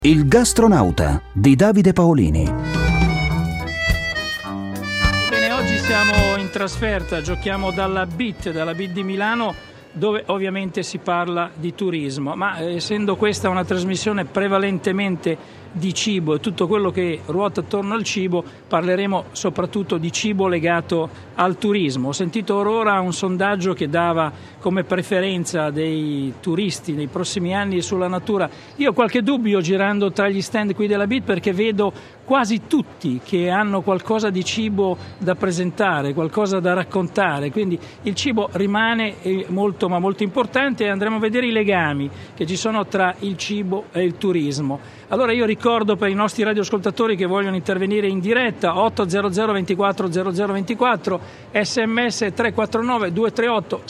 Il gastronauta di Davide Paolini. Bene, oggi siamo in trasferta, giochiamo dalla BIT di Milano, dove ovviamente si parla di turismo, ma essendo questa una trasmissione prevalentemente di cibo e tutto quello che ruota attorno al cibo, parleremo soprattutto di cibo legato al turismo. Ho sentito ora un sondaggio che dava come preferenza dei turisti nei prossimi anni sulla natura. Io ho qualche dubbio girando tra gli stand qui della BIT, perché vedo quasi tutti che hanno qualcosa di cibo da presentare, qualcosa da raccontare, quindi il cibo rimane molto ma molto importante, e andremo a vedere i legami che ci sono tra il cibo e il turismo. Allora io ricordo per i nostri radioascoltatori che vogliono intervenire in diretta 800 24 0024, sms 349 238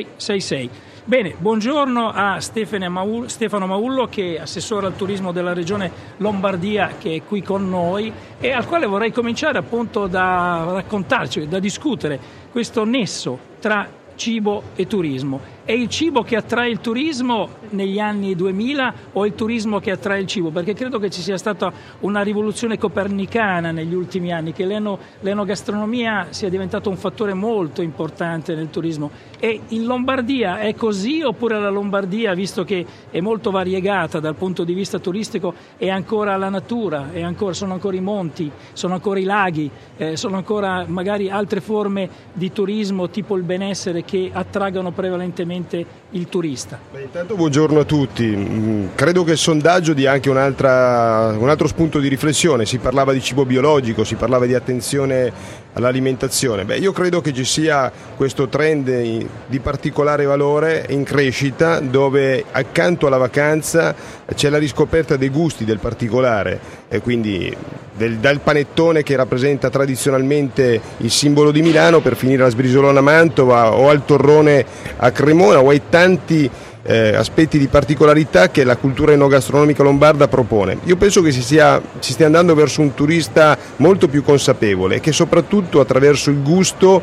6666. Bene, buongiorno a Stefano Maullo, che è assessore al turismo della regione Lombardia, che è qui con noi e al quale vorrei cominciare appunto da raccontarci, da discutere questo nesso tra cibo e turismo. È il cibo che attrae il turismo negli anni 2000 o il turismo che attrae il cibo? Perché credo che ci sia stata una rivoluzione copernicana negli ultimi anni, che l'enogastronomia sia diventato un fattore molto importante nel turismo. E in Lombardia è così, oppure la Lombardia, visto che è molto variegata dal punto di vista turistico, è ancora la natura, sono ancora i monti, sono ancora i laghi, sono ancora magari altre forme di turismo tipo il benessere che attraggono prevalentemente il turista? Intanto buongiorno a tutti. Credo che il sondaggio dia anche un altro spunto di riflessione. Si parlava di cibo biologico, si parlava di attenzione all'alimentazione. Io credo che ci sia questo trend di particolare valore in crescita, dove accanto alla vacanza c'è la riscoperta dei gusti del particolare, e quindi dal panettone che rappresenta tradizionalmente il simbolo di Milano, per finire alla sbrisolona a Mantova o al torrone a Cremona, o ai tanti aspetti di particolarità che la cultura enogastronomica lombarda propone. Io penso che si stia andando verso un turista molto più consapevole e che soprattutto attraverso il gusto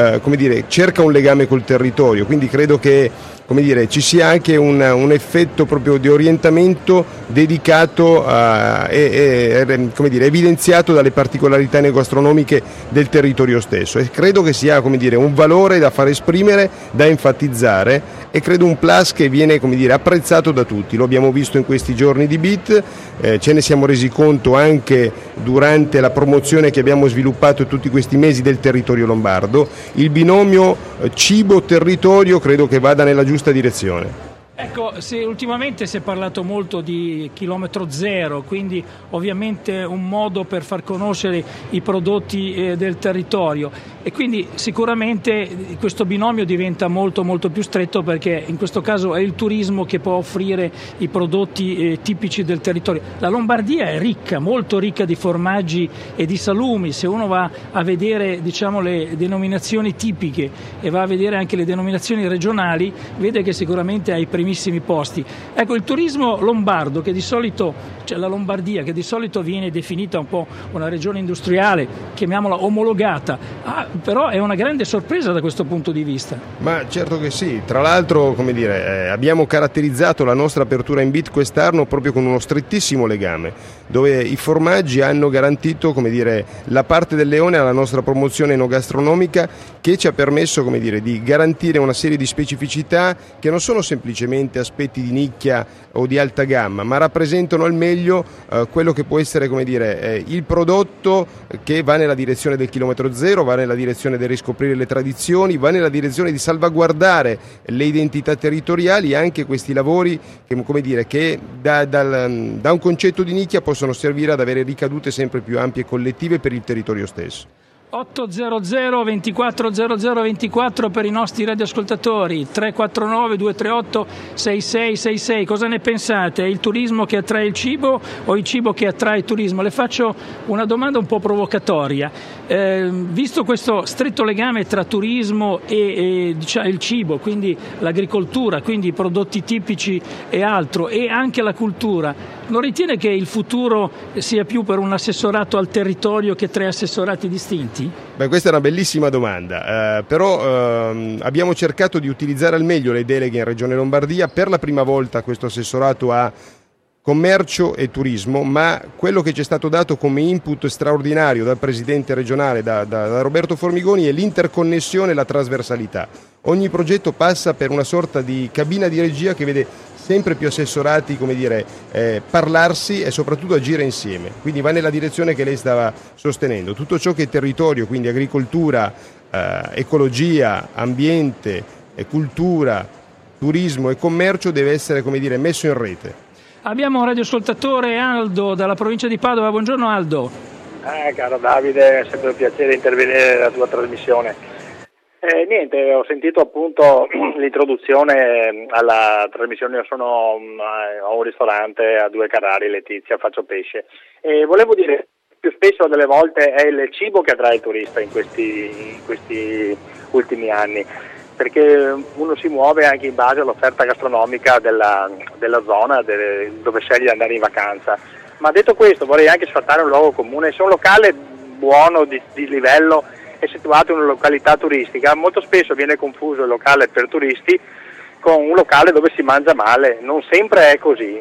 cerca un legame col territorio, quindi credo che ci sia anche un effetto proprio di orientamento dedicato evidenziato dalle particolarità enogastronomiche del territorio stesso, e credo che sia un valore da far esprimere, da enfatizzare, e credo un plus che viene apprezzato da tutti. Lo abbiamo visto in questi giorni di BIT, ce ne siamo resi conto anche durante la promozione che abbiamo sviluppato tutti questi mesi del territorio lombardo. Il binomio cibo-territorio credo che vada nella giusta direzione. Ecco, ultimamente si è parlato molto di chilometro zero, quindi ovviamente un modo per far conoscere i prodotti del territorio, e quindi sicuramente questo binomio diventa molto molto più stretto, perché in questo caso è il turismo che può offrire i prodotti tipici del territorio. La Lombardia è ricca, molto ricca di formaggi e di salumi. Se uno va a vedere le denominazioni tipiche e va a vedere anche le denominazioni regionali, vede che sicuramente ha i primissimi posti. Ecco, il turismo lombardo, che di solito, la Lombardia, che di solito viene definita un po' una regione industriale, chiamiamola omologata, però è una grande sorpresa da questo punto di vista. Ma certo che sì, tra l'altro abbiamo caratterizzato la nostra apertura in BIT quest'anno proprio con uno strettissimo legame, dove i formaggi hanno garantito la parte del leone alla nostra promozione enogastronomica, che ci ha permesso di garantire una serie di specificità che non sono semplicemente aspetti di nicchia o di alta gamma, ma rappresentano al meglio quello che può essere il prodotto che va nella direzione del chilometro zero, va nella direzione del riscoprire le tradizioni, va nella direzione di salvaguardare le identità territoriali, anche questi lavori che da un concetto di nicchia possono servire ad avere ricadute sempre più ampie e collettive per il territorio stesso. 800 24 0024 per i nostri radioascoltatori, 349 238 6666. Cosa ne pensate? È il turismo che attrae il cibo o il cibo che attrae il turismo? Le faccio una domanda un po' provocatoria. Visto questo stretto legame tra turismo e il cibo, quindi l'agricoltura, quindi i prodotti tipici e altro, e anche la cultura, non ritiene che il futuro sia più per un assessorato al territorio che 3 assessorati distinti? Questa è una bellissima domanda, però abbiamo cercato di utilizzare al meglio le deleghe in Regione Lombardia. Per la prima volta questo assessorato ha commercio e turismo, ma quello che ci è stato dato come input straordinario dal presidente regionale, da Roberto Formigoni, è l'interconnessione e la trasversalità. Ogni progetto passa per una sorta di cabina di regia che vede sempre più assessorati, parlarsi e soprattutto agire insieme. Quindi va nella direzione che lei stava sostenendo. Tutto ciò che è territorio, quindi agricoltura, ecologia, ambiente, cultura, turismo e commercio deve essere, messo in rete. Abbiamo un radioascoltatore, Aldo, dalla provincia di Padova. Buongiorno Aldo. Caro Davide, è sempre un piacere intervenire nella tua trasmissione. Niente, ho sentito appunto l'introduzione alla trasmissione. Io ho un ristorante a Due Carrari, Letizia, faccio pesce. E volevo dire, più spesso delle volte è il cibo che attrae il turista in questi ultimi anni, perché uno si muove anche in base all'offerta gastronomica della zona dove sceglie di andare in vacanza. Ma detto questo, vorrei anche sfatare un luogo comune. Se un locale buono, di livello, è situato in una località turistica, molto spesso viene confuso il locale per turisti con un locale dove si mangia male. Non sempre è così.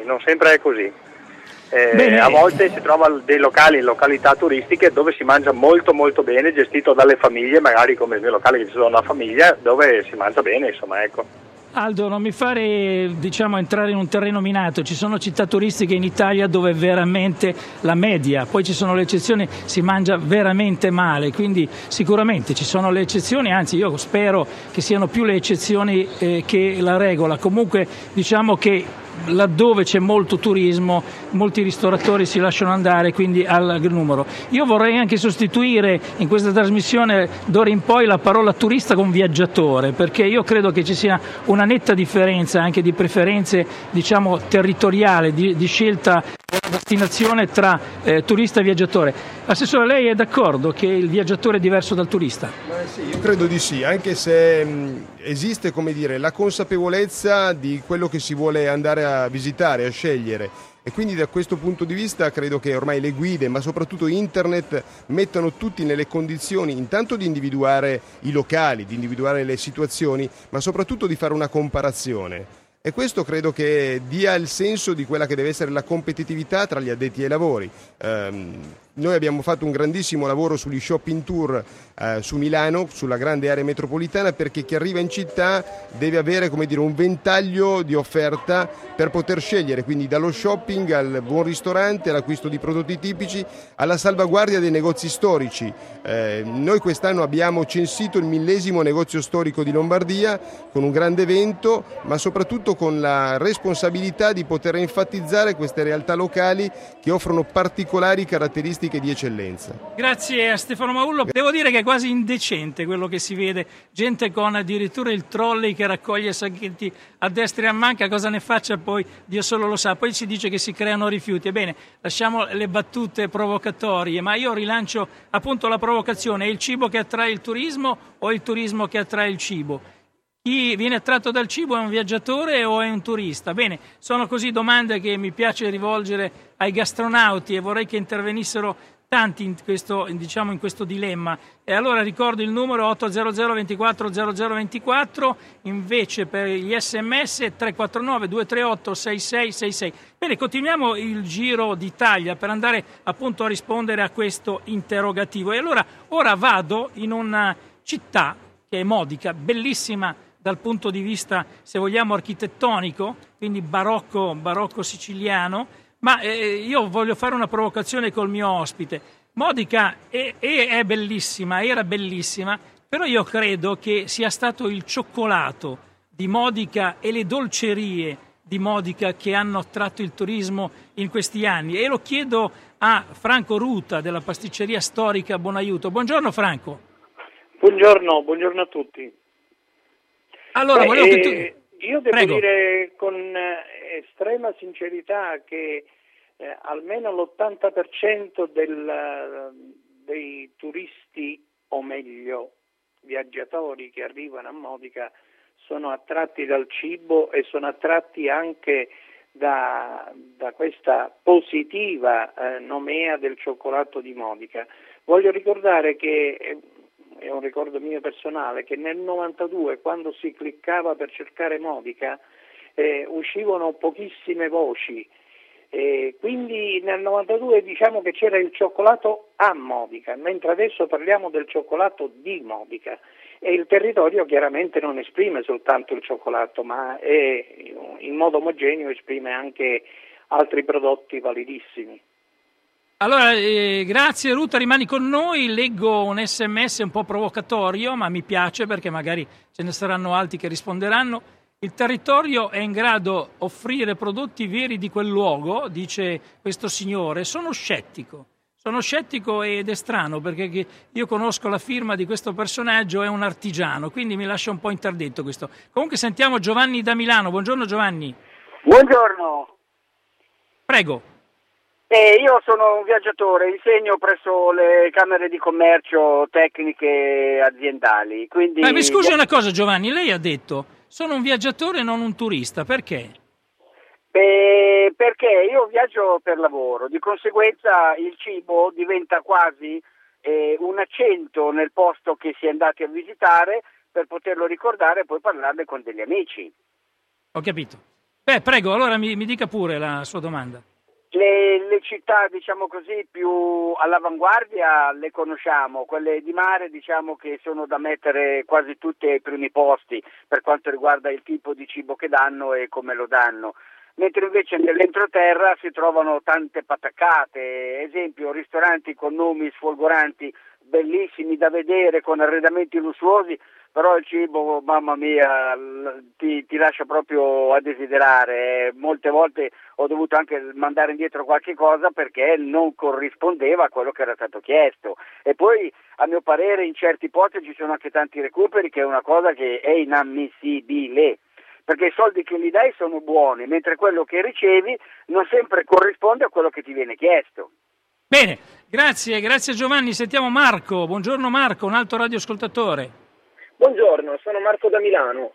A volte si trova dei locali in località turistiche dove si mangia molto molto bene, gestito dalle famiglie, magari come il mio locale che ci sono una famiglia dove si mangia bene, insomma, ecco. Aldo, non mi fare entrare in un terreno minato. Ci sono città turistiche in Italia dove veramente la media, poi ci sono le eccezioni, si mangia veramente male, quindi sicuramente ci sono le eccezioni, anzi io spero che siano più le eccezioni che la regola. Comunque diciamo che laddove c'è molto turismo, molti ristoratori si lasciano andare, quindi al numero. Io vorrei anche sostituire in questa trasmissione d'ora in poi la parola turista con viaggiatore, perché io credo che ci sia una netta differenza anche di preferenze, territoriale, di scelta della destinazione tra turista e viaggiatore. Assessore, lei è d'accordo che il viaggiatore è diverso dal turista? Sì, io credo di sì, anche se esiste, la consapevolezza di quello che si vuole andare a visitare, a scegliere. E quindi da questo punto di vista credo che ormai le guide, ma soprattutto internet, mettano tutti nelle condizioni intanto di individuare i locali, di individuare le situazioni, ma soprattutto di fare una comparazione. E questo credo che dia il senso di quella che deve essere la competitività tra gli addetti ai lavori. Noi abbiamo fatto un grandissimo lavoro sugli shopping tour su Milano, sulla grande area metropolitana, perché chi arriva in città deve avere un ventaglio di offerta per poter scegliere, quindi dallo shopping al buon ristorante, all'acquisto di prodotti tipici, alla salvaguardia dei negozi storici. Noi quest'anno abbiamo censito il 1000° negozio storico di Lombardia con un grande evento, ma soprattutto con la responsabilità di poter enfatizzare queste realtà locali che offrono particolari caratteristiche di eccellenza. Grazie a Stefano Maullo. Devo dire che è quasi indecente quello che si vede, gente con addirittura il trolley che raccoglie sacchetti a destra e a manca, cosa ne faccia poi Dio solo lo sa. Poi si dice che si creano rifiuti. Ebbene, lasciamo le battute provocatorie, ma io rilancio appunto la provocazione: è il cibo che attrae il turismo o il turismo che attrae il cibo? Chi viene attratto dal cibo è un viaggiatore o è un turista? Bene, sono così domande che mi piace rivolgere ai gastronauti e vorrei che intervenissero tanti in questo dilemma. E allora ricordo il numero 800 24 0024, invece per gli sms 349 238 6666. Bene, continuiamo il giro d'Italia per andare appunto a rispondere a questo interrogativo. E allora ora vado in una città che è Modica, bellissima dal punto di vista, se vogliamo, architettonico, quindi barocco siciliano, ma io voglio fare una provocazione col mio ospite. Modica è bellissima, era bellissima, però io credo che sia stato il cioccolato di Modica e le dolcerie di Modica che hanno attratto il turismo in questi anni. E lo chiedo a Franco Ruta della pasticceria storica Buonaiuto. Buongiorno Franco. Buongiorno a tutti. Allora, io devo Prego. dire con estrema sincerità che almeno l'80% dei turisti, o meglio viaggiatori che arrivano a Modica, sono attratti dal cibo e sono attratti anche da questa positiva nomea del cioccolato di Modica. Voglio ricordare che è un ricordo mio personale, che nel 92, quando si cliccava per cercare Modica, uscivano pochissime voci E quindi nel 92 diciamo che c'era il cioccolato a Modica, mentre adesso parliamo del cioccolato di Modica, e il territorio chiaramente non esprime soltanto il cioccolato, ma in modo omogeneo esprime anche altri prodotti validissimi. Allora, grazie Ruta, rimani con noi, leggo un SMS un po' provocatorio, ma mi piace perché magari ce ne saranno altri che risponderanno. Il territorio è in grado di offrire prodotti veri di quel luogo, dice questo signore. Sono scettico ed è strano perché io conosco la firma di questo personaggio, è un artigiano, quindi mi lascia un po' interdetto questo. Comunque sentiamo Giovanni da Milano. Buongiorno Giovanni. Buongiorno. Prego. Io sono un viaggiatore, insegno presso le camere di commercio tecniche aziendali. Quindi... mi scusi una cosa Giovanni, lei ha detto sono un viaggiatore e non un turista, perché? Perché io viaggio per lavoro, di conseguenza il cibo diventa quasi un accento nel posto che si è andati a visitare per poterlo ricordare e poi parlarne con degli amici. Ho capito. Prego, allora mi dica pure la sua domanda. Le città, diciamo così, più all'avanguardia le conosciamo, quelle di mare diciamo che sono da mettere quasi tutte ai primi posti per quanto riguarda il tipo di cibo che danno e come lo danno, mentre invece nell'entroterra si trovano tante pataccate, esempio ristoranti con nomi sfolgoranti, bellissimi da vedere, con arredamenti lussuosi, però il cibo, mamma mia, ti lascia proprio a desiderare. Molte volte ho dovuto anche mandare indietro qualche cosa perché non corrispondeva a quello che era stato chiesto. E poi, a mio parere, in certi posti ci sono anche tanti recuperi, che è una cosa che è inammissibile, perché i soldi che gli dai sono buoni, mentre quello che ricevi non sempre corrisponde a quello che ti viene chiesto. Bene, grazie Giovanni. Sentiamo Marco. Buongiorno Marco, un altro radioascoltatore. Buongiorno, sono Marco da Milano.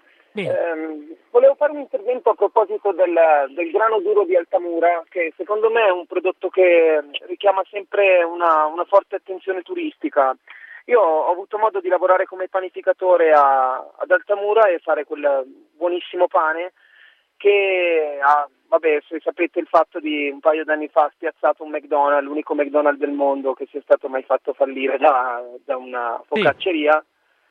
Volevo fare un intervento a proposito del grano duro di Altamura, che secondo me è un prodotto che richiama sempre una forte attenzione turistica. Io ho avuto modo di lavorare come panificatore ad Altamura e fare quel buonissimo pane che se sapete il fatto di un paio d'anni fa ha spiazzato un McDonald's, l'unico McDonald's del mondo che sia stato mai fatto fallire da una focacceria.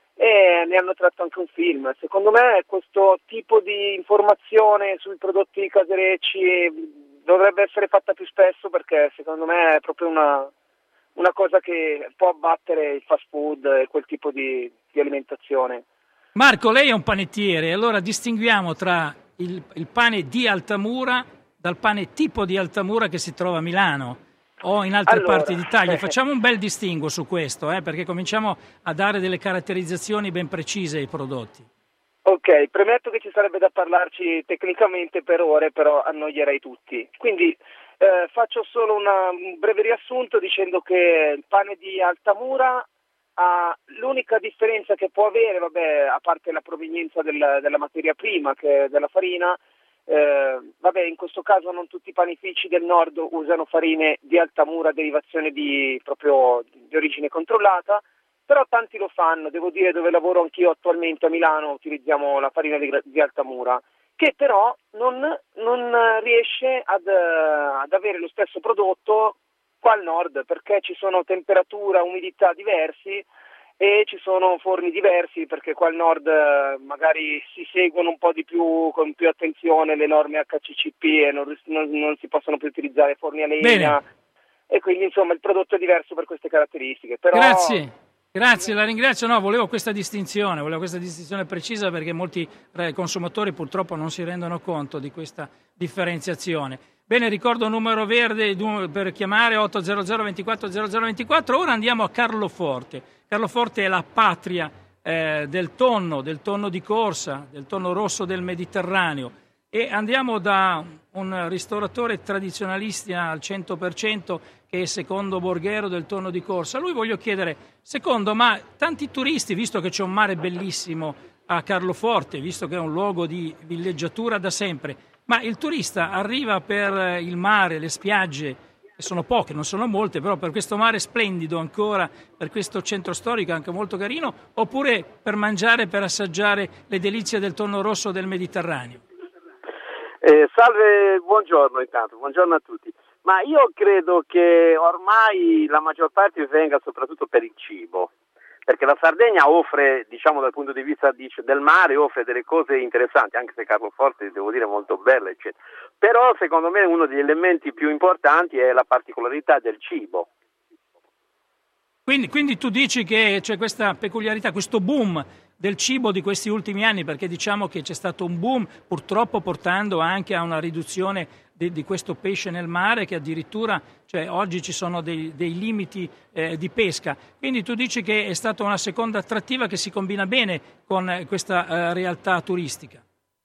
E ne hanno tratto anche un film. Secondo me questo tipo di informazione sui prodotti caserecci dovrebbe essere fatta più spesso, perché secondo me è proprio una cosa che può abbattere il fast food e quel tipo di alimentazione. Marco, lei è un panettiere, allora distinguiamo tra il pane di Altamura dal pane tipo di Altamura che si trova a Milano o in altre parti d'Italia. Facciamo un bel distinguo su questo, perché cominciamo a dare delle caratterizzazioni ben precise ai prodotti. Ok, premetto che ci sarebbe da parlarci tecnicamente per ore, però annoierei tutti. Quindi faccio solo un breve riassunto dicendo che il pane di Altamura ha l'unica differenza che può avere, a parte la provenienza della materia prima, che è della farina. In questo caso non tutti i panifici del nord usano farine di Altamura, derivazione di origine controllata, però tanti lo fanno. Devo dire, dove lavoro anch'io attualmente a Milano utilizziamo la farina di Altamura, che però non riesce ad avere lo stesso prodotto qua al nord, perché ci sono temperatura, umidità diversi e ci sono forni diversi, perché qua al nord magari si seguono un po' di più, con più attenzione, le norme HACCP e non si possono più utilizzare forni a legna. Bene. E quindi insomma il prodotto è diverso per queste caratteristiche. Però... Grazie, la ringrazio. No, volevo questa distinzione precisa, perché molti consumatori purtroppo non si rendono conto di questa differenziazione. Bene, ricordo un numero verde per chiamare 800 24 0024. Ora andiamo a Carloforte. Carloforte è la patria del tonno di corsa, del tonno rosso del Mediterraneo, e andiamo da un ristoratore tradizionalista al 100% che è Secondo Borghero del tonno di corsa. A lui voglio chiedere, Secondo, ma tanti turisti, visto che c'è un mare bellissimo a Carloforte, visto che è un luogo di villeggiatura da sempre, ma il turista arriva per il mare, le spiagge, che sono poche, non sono molte, però per questo mare splendido ancora, per questo centro storico anche molto carino, oppure per mangiare, per assaggiare le delizie del tonno rosso del Mediterraneo? Salve, buongiorno intanto, buongiorno a tutti. Ma io credo che ormai la maggior parte venga soprattutto per il cibo, perché la Sardegna offre, diciamo dal punto di vista del mare, offre delle cose interessanti, anche se Carloforte devo dire molto bella, eccetera. Però secondo me uno degli elementi più importanti è la particolarità del cibo. Quindi tu dici che c'è questa peculiarità, questo boom del cibo di questi ultimi anni, perché diciamo che c'è stato un boom purtroppo portando anche a una riduzione di questo pesce nel mare, che addirittura oggi ci sono dei limiti di pesca. Quindi tu dici che è stata una seconda attrattiva che si combina bene con questa realtà turistica.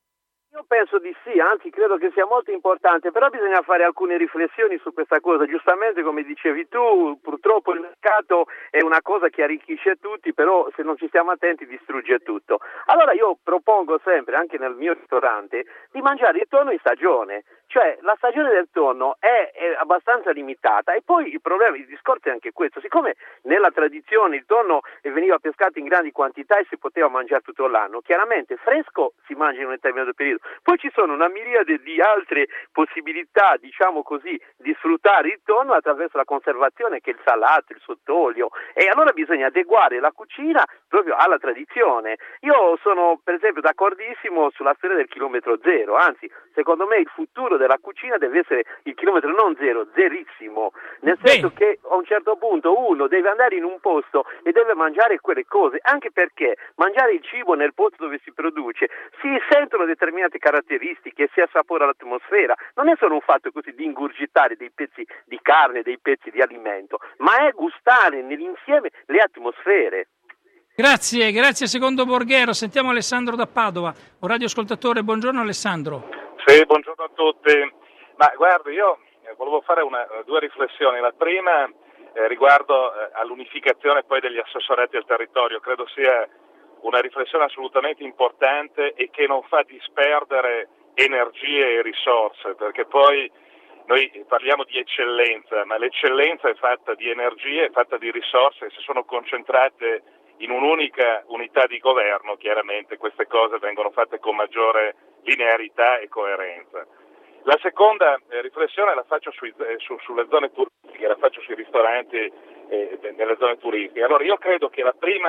Io penso di sì, anzi credo che sia molto importante, però bisogna fare alcune riflessioni su questa cosa. Giustamente, come dicevi tu, purtroppo il mercato è una cosa che arricchisce tutti, però se non ci stiamo attenti distrugge tutto. Allora io propongo sempre, anche nel mio ristorante, di mangiare il tonno in stagione. Cioè la stagione del tonno è abbastanza limitata, e poi il discorso è anche questo: siccome nella tradizione il tonno veniva pescato in grandi quantità e si poteva mangiare tutto l'anno, chiaramente fresco si mangia in un determinato periodo, poi ci sono una miriade di altre possibilità, diciamo così, di sfruttare il tonno attraverso la conservazione, che è il salato, il sottolio, e allora bisogna adeguare la cucina proprio alla tradizione. Io sono per esempio d'accordissimo sulla storia del chilometro zero, anzi secondo me il futuro della cucina deve essere il chilometro non zero, zerissimo, nel senso che a un certo punto uno deve andare in un posto e deve mangiare quelle cose, anche perché mangiare il cibo nel posto dove si produce si sentono determinate caratteristiche, si assapora l'atmosfera, non è solo un fatto così di ingurgitare dei pezzi di carne, dei pezzi di alimento, ma è gustare nell'insieme le atmosfere. Grazie secondo Borghero. Sentiamo Alessandro da Padova, un radioascoltatore. Buongiorno Alessandro. Sì, buongiorno a tutti. Ma guarda, io volevo fare due riflessioni. La prima riguardo all'unificazione poi degli assessorati al territorio. Credo sia una riflessione assolutamente importante e che non fa disperdere energie e risorse, perché poi noi parliamo di eccellenza, ma l'eccellenza è fatta di energie, è fatta di risorse, e se sono concentrate in un'unica unità di governo, chiaramente queste cose vengono fatte con maggiore linearità e coerenza. La seconda riflessione la faccio sulle zone turistiche, la faccio sui ristoranti nelle zone turistiche. Allora io credo che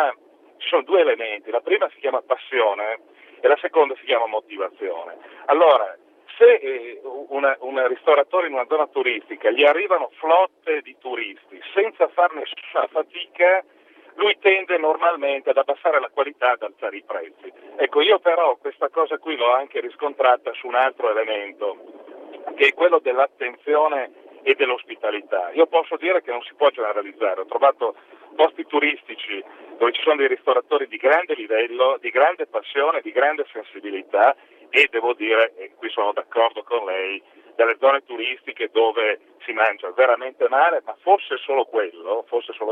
ci sono due elementi: la prima si chiama passione e la seconda si chiama motivazione. Allora, se un ristoratore in una zona turistica gli arrivano flotte di turisti senza fare nessuna fatica, lui tende normalmente ad abbassare la qualità, ad alzare i prezzi. Ecco, io però questa cosa qui l'ho anche riscontrata su un altro elemento, che è quello dell'attenzione e dell'ospitalità. Io posso dire che non si può generalizzare. Ho trovato posti turistici dove ci sono dei ristoratori di grande livello, di grande passione, di grande sensibilità, e devo dire, e qui sono d'accordo con lei, delle zone turistiche dove si mangia veramente male, ma fosse solo quello,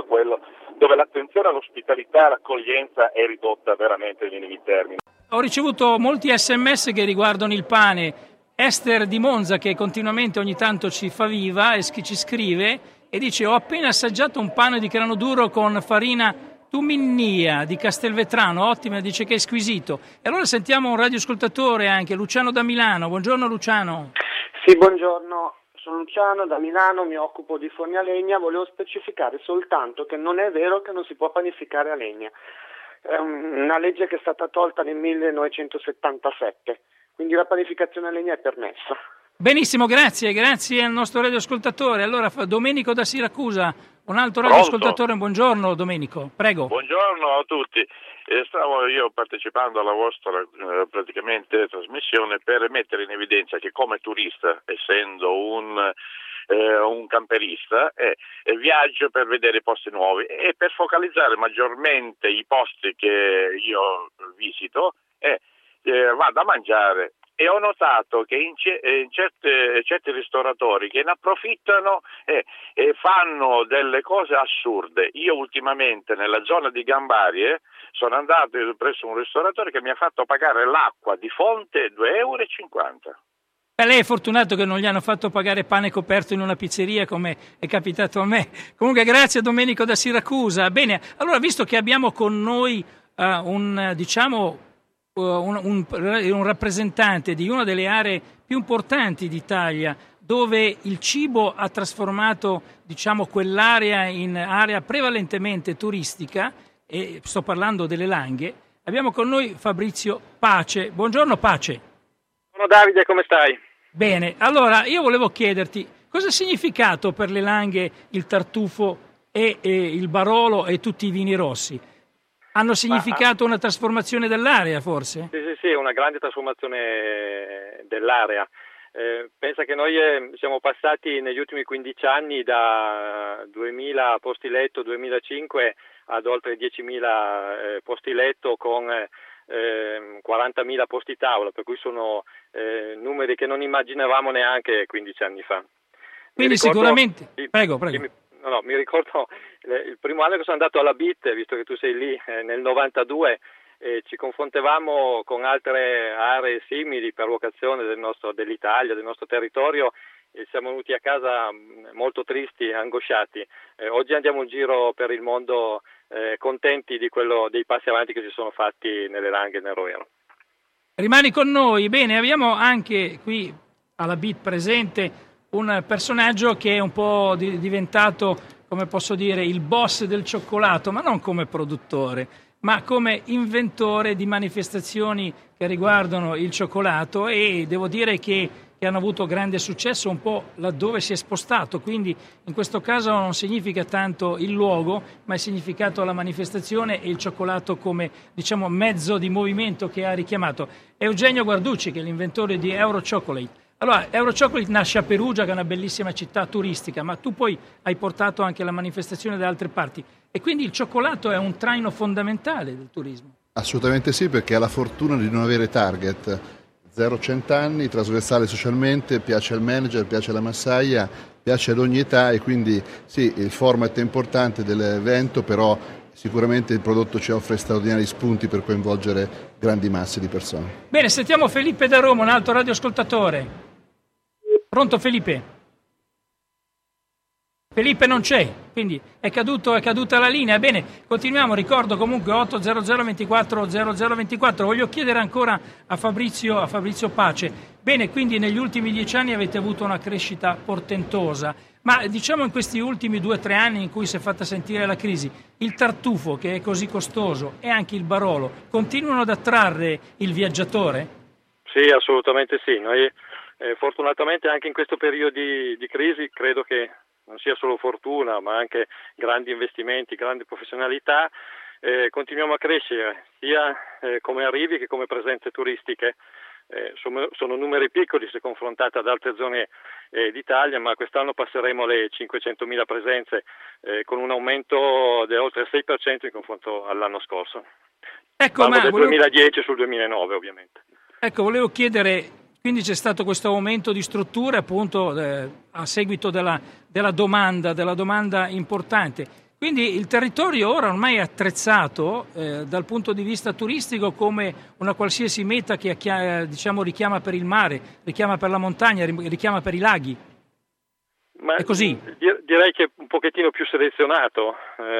dove l'attenzione all'ospitalità, all'accoglienza è ridotta veramente ai minimi termini. Ho ricevuto molti SMS che riguardano il pane. Esther di Monza, che continuamente ogni tanto ci fa viva e ci scrive e dice: ho appena assaggiato un pane di grano duro con farina Tuminnia di Castelvetrano, ottima, dice che è squisito. E allora sentiamo un radioascoltatore anche, Luciano da Milano. Buongiorno Luciano. Sì, buongiorno, sono Luciano da Milano, mi occupo di forni a legna. Volevo specificare soltanto che non è vero che non si può panificare a legna. È una legge che è stata tolta nel 1977, quindi la panificazione a legna è permessa. Benissimo, grazie al nostro radioascoltatore. Allora, Domenico da Siracusa, un altro radioascoltatore. Buongiorno Domenico, prego. Buongiorno a tutti. Stavo io partecipando alla vostra praticamente trasmissione per mettere in evidenza che come turista, essendo un camperista, viaggio per vedere i posti nuovi e per focalizzare maggiormente i posti che io visito, vado a mangiare. E ho notato che in certi ristoratori che ne approfittano e fanno delle cose assurde. Io ultimamente nella zona di Gambarie sono andato presso un ristoratore che mi ha fatto pagare l'acqua di fonte €2,50. Lei è fortunato che non gli hanno fatto pagare pane coperto in una pizzeria come è capitato a me. Comunque grazie a Domenico da Siracusa. Bene, allora visto che abbiamo con noi un rappresentante di una delle aree più importanti d'Italia, dove il cibo ha trasformato, diciamo, quell'area in area prevalentemente turistica, e sto parlando delle Langhe. Abbiamo con noi Fabrizio Pace. Buongiorno Pace. Buongiorno Davide, come stai? Bene, allora io volevo chiederti cosa ha significato per le Langhe il tartufo e il Barolo e tutti i vini rossi? Hanno significato una trasformazione dell'area, forse? Sì, una grande trasformazione dell'area. Pensa che noi siamo passati negli ultimi 15 anni da 2.000 posti letto 2005 ad oltre 10.000 posti letto con 40.000 posti tavola, per cui sono numeri che non immaginavamo neanche 15 anni fa. Quindi sicuramente... Prego. Mi ricordo il primo anno che sono andato alla BIT, visto che tu sei lì, nel 92, ci confrontavamo con altre aree simili per vocazione dell'Italia, del nostro territorio, e siamo venuti a casa molto tristi, angosciati. Oggi andiamo in giro per il mondo contenti dei passi avanti che si sono fatti nelle Langhe e nel Roero. Rimani con noi. Bene, abbiamo anche qui alla BIT presente un personaggio che è un po' diventato, come posso dire, il boss del cioccolato, ma non come produttore, ma come inventore di manifestazioni che riguardano il cioccolato, e devo dire che hanno avuto grande successo un po' laddove si è spostato, quindi in questo caso non significa tanto il luogo, ma il significato la manifestazione e il cioccolato come, diciamo, mezzo di movimento che ha richiamato. Eugenio Guarducci, che è l'inventore di Euro Chocolate. Allora, Euro Chocolate nasce a Perugia, che è una bellissima città turistica, ma tu poi hai portato anche la manifestazione da altre parti, e quindi il cioccolato è un traino fondamentale del turismo. Assolutamente sì, perché ha la fortuna di non avere target. 0-100 anni, trasversale socialmente, piace al manager, piace alla massaia, piace ad ogni età, e quindi sì, il format è importante dell'evento, però sicuramente il prodotto ci offre straordinari spunti per coinvolgere grandi masse di persone. Bene, sentiamo Felipe da Roma, un altro radioascoltatore. Pronto Felipe? Felipe non c'è, quindi è caduta la linea. Bene, continuiamo, ricordo comunque 800 24 0024. Voglio chiedere ancora a Fabrizio Pace. Bene, quindi negli ultimi 10 anni avete avuto una crescita portentosa, ma diciamo in questi ultimi 2-3 anni in cui si è fatta sentire la crisi, il tartufo, che è così costoso, e anche il Barolo continuano ad attrarre il viaggiatore? Sì, assolutamente sì. Noi fortunatamente anche in questo periodo di crisi credo che non sia solo fortuna, ma anche grandi investimenti, grandi professionalità, continuiamo a crescere sia come arrivi che come presenze turistiche. Sono numeri piccoli se confrontati ad altre zone d'Italia, ma quest'anno passeremo le 500.000 presenze con un aumento di oltre il 6% in confronto all'anno scorso. Ecco, del 2010 sul 2009 ovviamente. Ecco, volevo chiedere, quindi c'è stato questo aumento di strutture appunto a seguito della domanda importante. Quindi il territorio ora ormai è attrezzato dal punto di vista turistico come una qualsiasi meta che diciamo richiama per il mare, richiama per la montagna, richiama per i laghi. Ma è così? Direi che un pochettino più selezionato.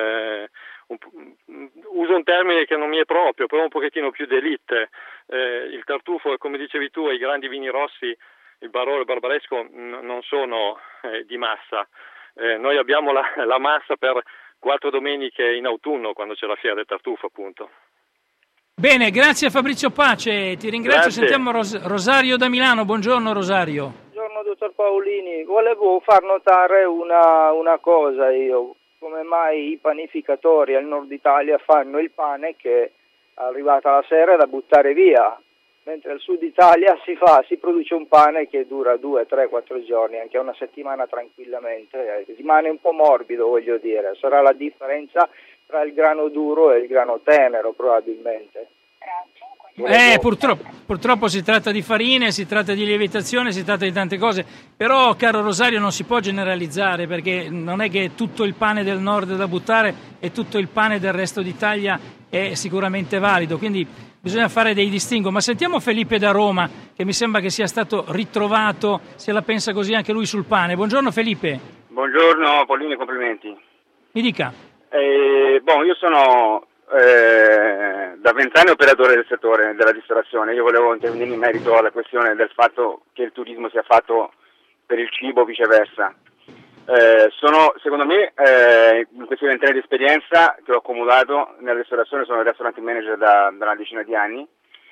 Uso un termine che non mi è proprio, però un pochettino più d'élite. Il tartufo, come dicevi tu, e i grandi vini rossi, il Barolo e il Barbaresco non sono di massa. Noi abbiamo la massa per 4 domeniche in autunno, quando c'è la fiera del tartufo, appunto. Bene, grazie a Fabrizio Pace, ti ringrazio. Grazie. Sentiamo Rosario da Milano. Buongiorno Rosario. Buongiorno dottor Paolini, volevo far notare una cosa io. Come mai i panificatori al nord Italia fanno il pane che arrivata la sera è da buttare via, mentre al sud Italia si produce un pane che dura 2, 3, 4 giorni, anche una settimana tranquillamente, rimane un po' morbido, voglio dire. Sarà la differenza tra il grano duro e il grano tenero probabilmente. Purtroppo si tratta di farine, si tratta di lievitazione, si tratta di tante cose, però caro Rosario non si può generalizzare, perché non è che tutto il pane del nord è da buttare e tutto il pane del resto d'Italia è sicuramente valido, quindi bisogna fare dei distinguo. Ma sentiamo Felipe da Roma, che mi sembra che sia stato ritrovato, se la pensa così anche lui sul pane. Buongiorno Felipe. Buongiorno Paolini, complimenti. Mi dica. Io sono da 20 anni operatore del settore della ristorazione. Io volevo intervenire in merito alla questione del fatto che il turismo sia fatto per il cibo o viceversa. Secondo me, in questi 20 anni di esperienza che ho accumulato nella ristorazione, sono restaurant manager da una decina di anni,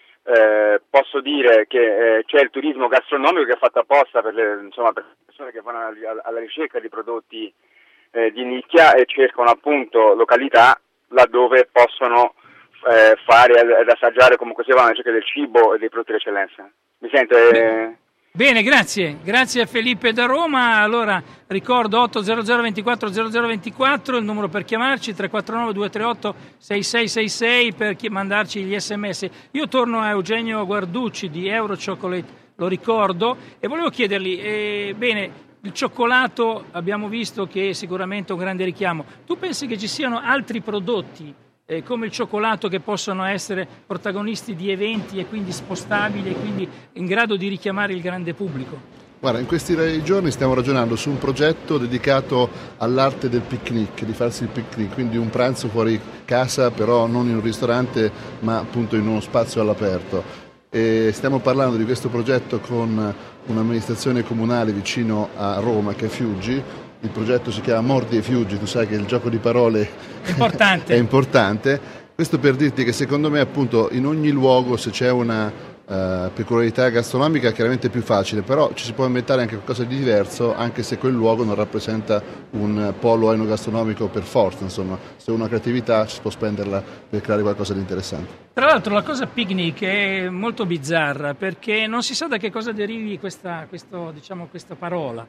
posso dire che c'è il turismo gastronomico che è fatto apposta per le persone che vanno alla ricerca di prodotti di nicchia e cercano appunto località laddove possono fare ed assaggiare comunque sia alla ricerca del cibo e dei prodotti d'eccellenza. Mi sente? Bene, grazie a Felipe da Roma. Allora ricordo 800 24 0024 il numero per chiamarci, 349 238 6666 per mandarci gli sms. Io torno a Eugenio Guarducci di Euro Chocolate, lo ricordo, e volevo chiedergli, bene, il cioccolato abbiamo visto che è sicuramente un grande richiamo. Tu pensi che ci siano altri prodotti come il cioccolato che possono essere protagonisti di eventi e quindi spostabili e quindi in grado di richiamare il grande pubblico? Guarda, in questi giorni stiamo ragionando su un progetto dedicato all'arte del picnic, di farsi il picnic, quindi un pranzo fuori casa, però non in un ristorante ma appunto in uno spazio all'aperto. E stiamo parlando di questo progetto con un'amministrazione comunale vicino a Roma che è Fiuggi. Il progetto si chiama Mordi e Fiuggi, tu sai che il gioco di parole è importante. Questo per dirti che secondo me appunto in ogni luogo, se c'è una peculiarità gastronomica, chiaramente è più facile, però ci si può inventare anche qualcosa di diverso, anche se quel luogo non rappresenta un polo enogastronomico per forza. Insomma, se uno ha creatività si può spenderla per creare qualcosa di interessante. Tra l'altro la cosa picnic è molto bizzarra perché non si sa da che cosa derivi questa parola.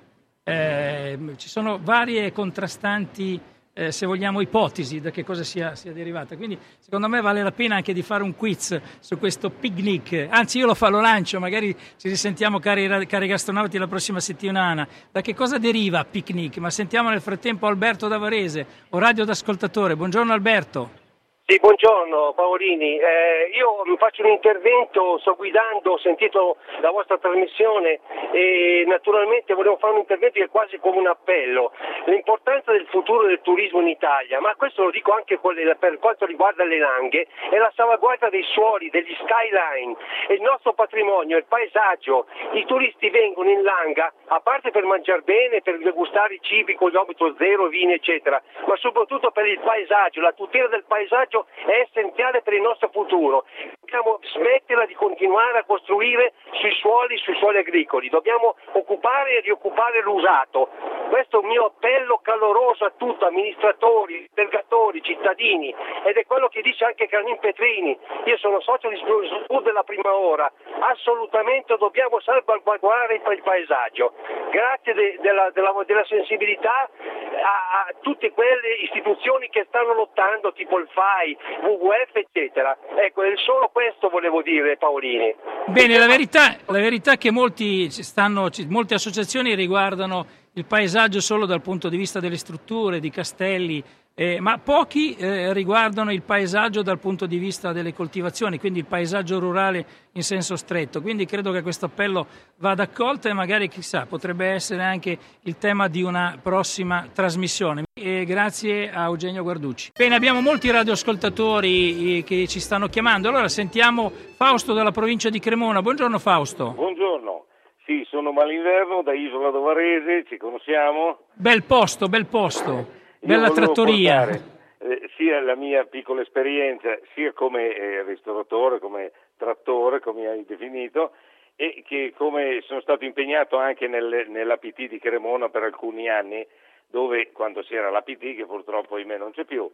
Ci sono varie contrastanti, se vogliamo, ipotesi da che cosa sia derivata, quindi secondo me vale la pena anche di fare un quiz su questo picnic, anzi io lo lancio, magari ci risentiamo cari gastronauti la prossima settimana. Da che cosa deriva picnic? Ma sentiamo nel frattempo Alberto da Varese, o radio d'ascoltatore. Buongiorno Alberto. Sì, buongiorno Paolini, io faccio un intervento, sto guidando, ho sentito la vostra trasmissione e naturalmente volevo fare un intervento che è quasi come un appello, l'importanza del futuro del turismo in Italia, ma questo lo dico anche per quanto riguarda le langhe, è la salvaguardia dei suoli, degli skyline, è il nostro patrimonio, il paesaggio. I turisti vengono in Langa, a parte per mangiare bene, per degustare i cibi con chilometro zero, vini eccetera, ma soprattutto per il paesaggio, la tutela del paesaggio è essenziale per il nostro futuro. Dobbiamo smetterla di continuare a costruire sui suoli agricoli, dobbiamo occupare e rioccupare l'usato. Questo è un mio appello caloroso a tutti, amministratori, albergatori, cittadini, ed è quello che dice anche Carmin Petrini. Io sono socio di Sud della Prima Ora, assolutamente dobbiamo salvaguardare il paesaggio. Grazie della sensibilità a tutte quelle istituzioni che stanno lottando, tipo il FAI, WWF eccetera. Ecco, è solo questo volevo dire, Paolini. Bene, la verità è che molte associazioni riguardano il paesaggio solo dal punto di vista delle strutture, di castelli, ma pochi riguardano il paesaggio dal punto di vista delle coltivazioni, quindi il paesaggio rurale in senso stretto. Quindi credo che questo appello vada accolto e magari, chissà, potrebbe essere anche il tema di una prossima trasmissione. E grazie a Eugenio Guarducci. Bene, abbiamo molti radioascoltatori che ci stanno chiamando. Allora sentiamo Fausto dalla provincia di Cremona. Buongiorno Fausto. Buongiorno. Sì, sono Malinverno da Isola do Varese, ci conosciamo. Bel posto. Bella trattoria. Sia la mia piccola esperienza, sia come ristoratore, come trattore, come hai definito, e che come sono stato impegnato anche nell'APT di Cremona per alcuni anni, dove quando c'era l'APT, che purtroppo ahimè non c'è più,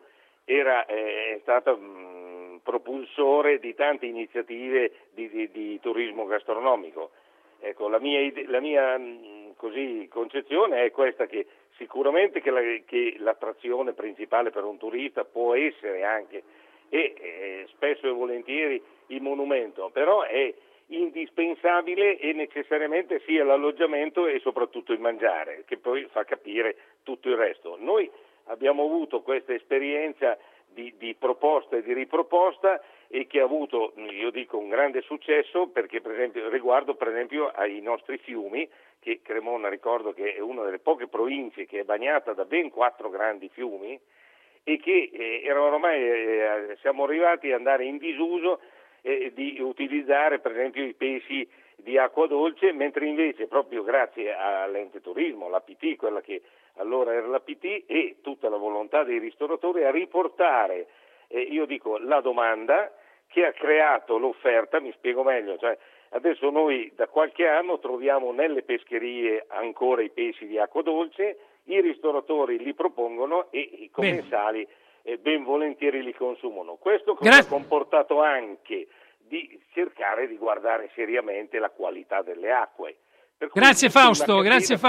è stato propulsore di tante iniziative di turismo gastronomico. Ecco, la mia concezione è questa, che sicuramente che l'attrazione principale per un turista può essere anche spesso e volentieri il monumento, però è indispensabile e necessariamente sia l'alloggiamento e soprattutto il mangiare, che poi fa capire tutto il resto. Noi abbiamo avuto questa esperienza di proposta e di riproposta e che ha avuto, io dico, un grande successo, perché riguardo per esempio ai nostri fiumi, che Cremona ricordo che è una delle poche province che è bagnata da ben 4 grandi fiumi, e che siamo arrivati ad andare in disuso di utilizzare per esempio i pesci di acqua dolce, mentre invece proprio grazie all'ente turismo, l'APT, quella che allora era l'APT, e tutta la volontà dei ristoratori a riportare, la domanda che ha creato l'offerta. Mi spiego meglio, cioè adesso noi da qualche anno troviamo nelle pescherie ancora i pesci di acqua dolce, i ristoratori li propongono e i commensali ben volentieri li consumano. Questo cosa ha comportato anche di cercare di guardare seriamente la qualità delle acque. Grazie Fausto.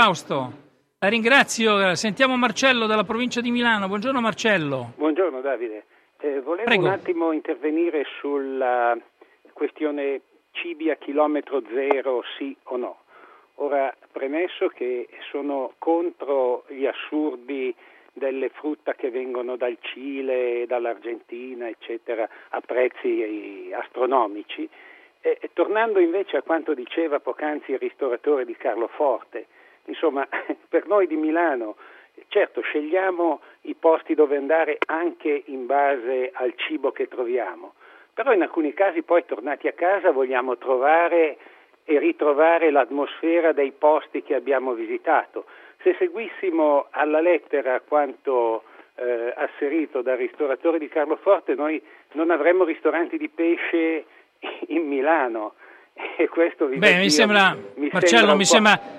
La ringrazio. Sentiamo Marcello dalla provincia di Milano. Buongiorno Marcello. Buongiorno Davide. Volevo Prego. un attimo intervenire sulla questione cibi a chilometro zero, sì o no. Ora, premesso che sono contro gli assurdi delle frutta che vengono dal Cile, dall'Argentina, eccetera, a prezzi astronomici, tornando invece a quanto diceva poc'anzi il ristoratore di Carloforte, insomma, per noi di Milano, certo, scegliamo i posti dove andare anche in base al cibo che troviamo, però in alcuni casi poi tornati a casa vogliamo trovare e ritrovare l'atmosfera dei posti che abbiamo visitato. Se seguissimo alla lettera quanto asserito dal ristoratore di Carloforte, noi non avremmo ristoranti di pesce in Milano, e questo Marcello, mi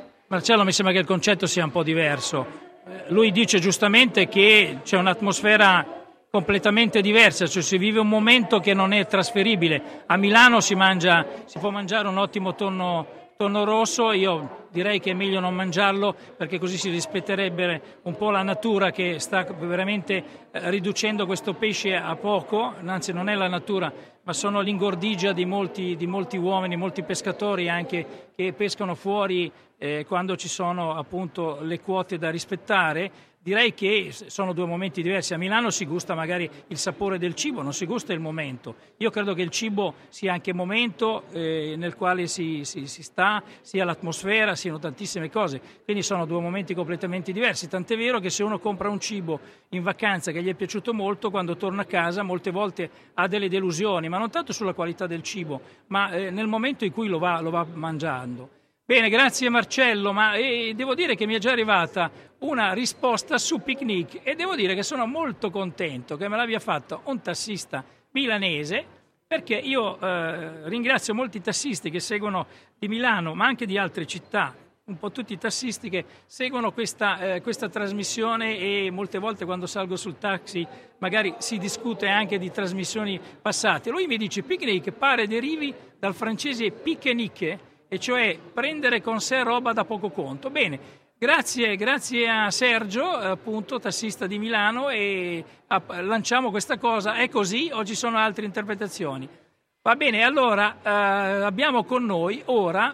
sembra che il concetto sia un po' diverso. Lui dice giustamente che c'è un'atmosfera completamente diversa, cioè si vive un momento che non è trasferibile. A Milano si può mangiare un ottimo tonno rosso, io direi che è meglio non mangiarlo, perché così si rispetterebbe un po' la natura che sta veramente riducendo questo pesce a poco, anzi non è la natura, ma sono l'ingordigia di molti uomini, molti pescatori anche che pescano fuori quando ci sono appunto le quote da rispettare. Direi che sono due momenti diversi. A Milano si gusta magari il sapore del cibo, non si gusta il momento. Io credo che il cibo sia anche momento nel quale si sta, sia l'atmosfera, siano tantissime cose. Quindi sono due momenti completamente diversi. Tant'è vero che se uno compra un cibo in vacanza che gli è piaciuto molto, quando torna a casa molte volte ha delle delusioni, ma non tanto sulla qualità del cibo, ma nel momento in cui lo va mangiando. Bene, grazie Marcello, ma devo dire che mi è già arrivata una risposta su Picnic e devo dire che sono molto contento che me l'abbia fatto un tassista milanese, perché io ringrazio molti tassisti che seguono di Milano, ma anche di altre città, un po' tutti i tassisti che seguono questa trasmissione, e molte volte quando salgo sul taxi magari si discute anche di trasmissioni passate. Lui mi dice Picnic pare derivi dal francese pique-nique, e cioè prendere con sé roba da poco conto. Bene, grazie a Sergio, appunto tassista di Milano, e lanciamo questa cosa. È così o ci sono altre interpretazioni? Va bene, allora abbiamo con noi ora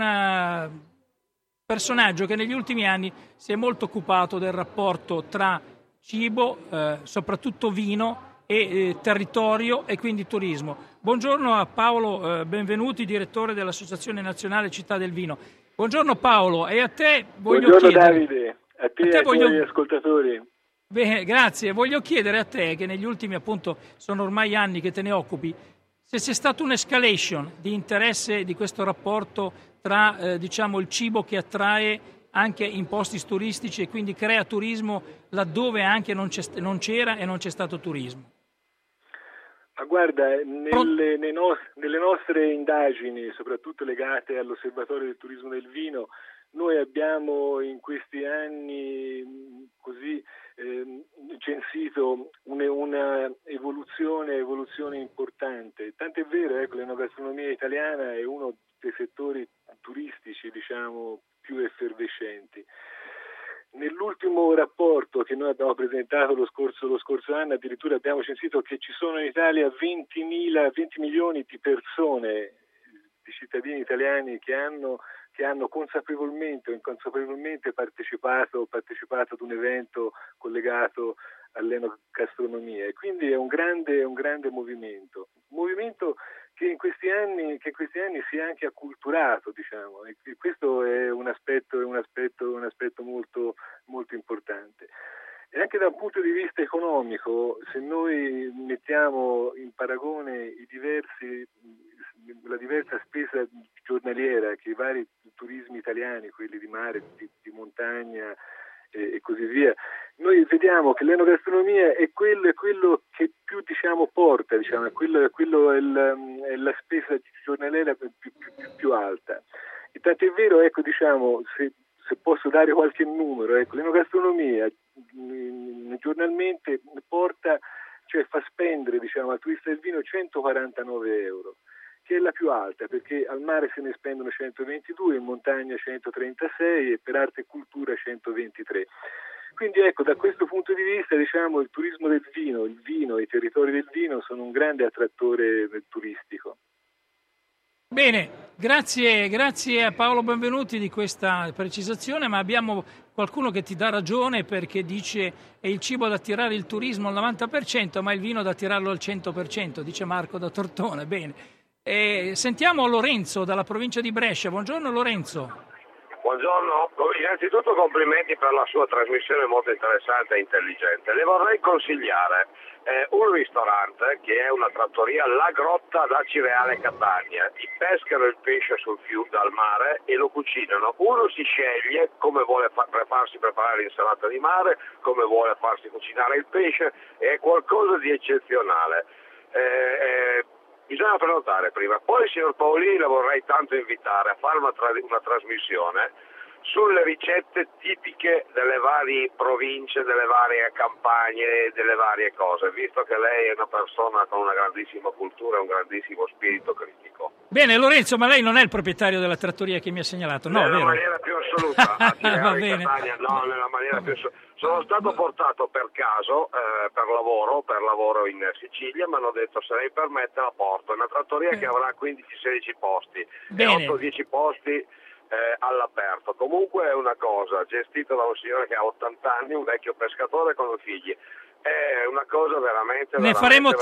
un personaggio che negli ultimi anni si è molto occupato del rapporto tra cibo, soprattutto vino, e territorio e quindi turismo. Buongiorno a Paolo Benvenuti, direttore dell'Associazione Nazionale Città del Vino. Buongiorno Paolo, e a te voglio chiedere... Buongiorno Davide, a te e ai tuoi ascoltatori. Bene, grazie. Voglio chiedere a te, che negli ultimi appunto sono ormai anni che te ne occupi, se c'è stata un'escalation di interesse di questo rapporto tra il cibo che attrae anche in posti turistici e quindi crea turismo laddove anche non c'era e non c'è stato turismo. Ma guarda, nelle nostre indagini, soprattutto legate all'Osservatorio del Turismo del Vino, noi abbiamo in questi anni così censito una evoluzione importante. Tant'è vero, l'enogastronomia italiana è uno dei settori turistici, più effervescenti. Nell'ultimo rapporto che noi abbiamo presentato lo scorso anno, addirittura abbiamo censito che ci sono in Italia 20 milioni di persone, di cittadini italiani che hanno consapevolmente o inconsapevolmente partecipato ad un evento collegato all'enogastronomia, e quindi è un grande movimento che in questi anni si è anche acculturato, e questo è un aspetto molto, molto importante. E anche da un punto di vista economico, se noi mettiamo in paragone la diversa spesa giornaliera che i vari turismi italiani, quelli di mare, di montagna e così via, noi vediamo che l'enogastronomia è quello che più porta, è la spesa giornaliera più alta. E tant'è vero, se posso dare qualche numero, l'enogastronomia giornalmente fa spendere al turista del vino 149 euro, che è la più alta, perché al mare se ne spendono 122, in montagna 136 e per arte e cultura 123. Quindi da questo punto di vista il turismo del vino, il vino, i territori del vino sono un grande attrattore turistico. Bene, grazie a Paolo Benvenuti di questa precisazione, ma abbiamo qualcuno che ti dà ragione perché dice è il cibo ad attirare il turismo al 90%, ma il vino ad attirarlo al 100%, dice Marco da Tortona. Bene. Sentiamo Lorenzo dalla provincia di Brescia. Buongiorno Lorenzo. Buongiorno, innanzitutto complimenti per la sua trasmissione molto interessante e intelligente. Le vorrei consigliare un ristorante che è una trattoria, La Grotta da Cireale Catania. Ti pescano il pesce dal mare e lo cucinano. Uno si sceglie come vuole farsi preparare l'insalata di mare, come vuole farsi cucinare il pesce, è qualcosa di eccezionale. Bisogna prenotare prima. Poi, signor Paolini, la vorrei tanto invitare a fare una trasmissione sulle ricette tipiche delle varie province, delle varie campagne, delle varie cose, visto che lei è una persona con una grandissima cultura e un grandissimo spirito critico. Bene Lorenzo, ma lei non è il proprietario della trattoria che mi ha segnalato, no? Nella vero? maniera più assoluta, Va bene. Catania, no, nella maniera più assoluta. Sono stato portato per caso, per lavoro in Sicilia, mi hanno detto se lei permette la porto, è una trattoria che avrà 15-16 posti e 8-10 posti all'aperto. Comunque è una cosa gestita da un signore che ha 80 anni, un vecchio pescatore con figli, è una cosa veramente... Ne faremo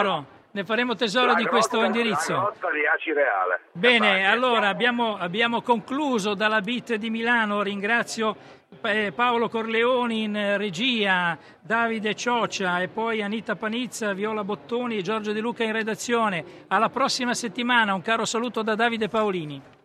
tesoro di questo indirizzo. La Grotta di Acireale. Bene, allora abbiamo concluso dalla BIT di Milano. Ringrazio Paolo Corleoni in regia, Davide Cioccia e poi Anita Panizza, Viola Bottoni e Giorgio De Luca in redazione. Alla prossima settimana, un caro saluto da Davide Paolini.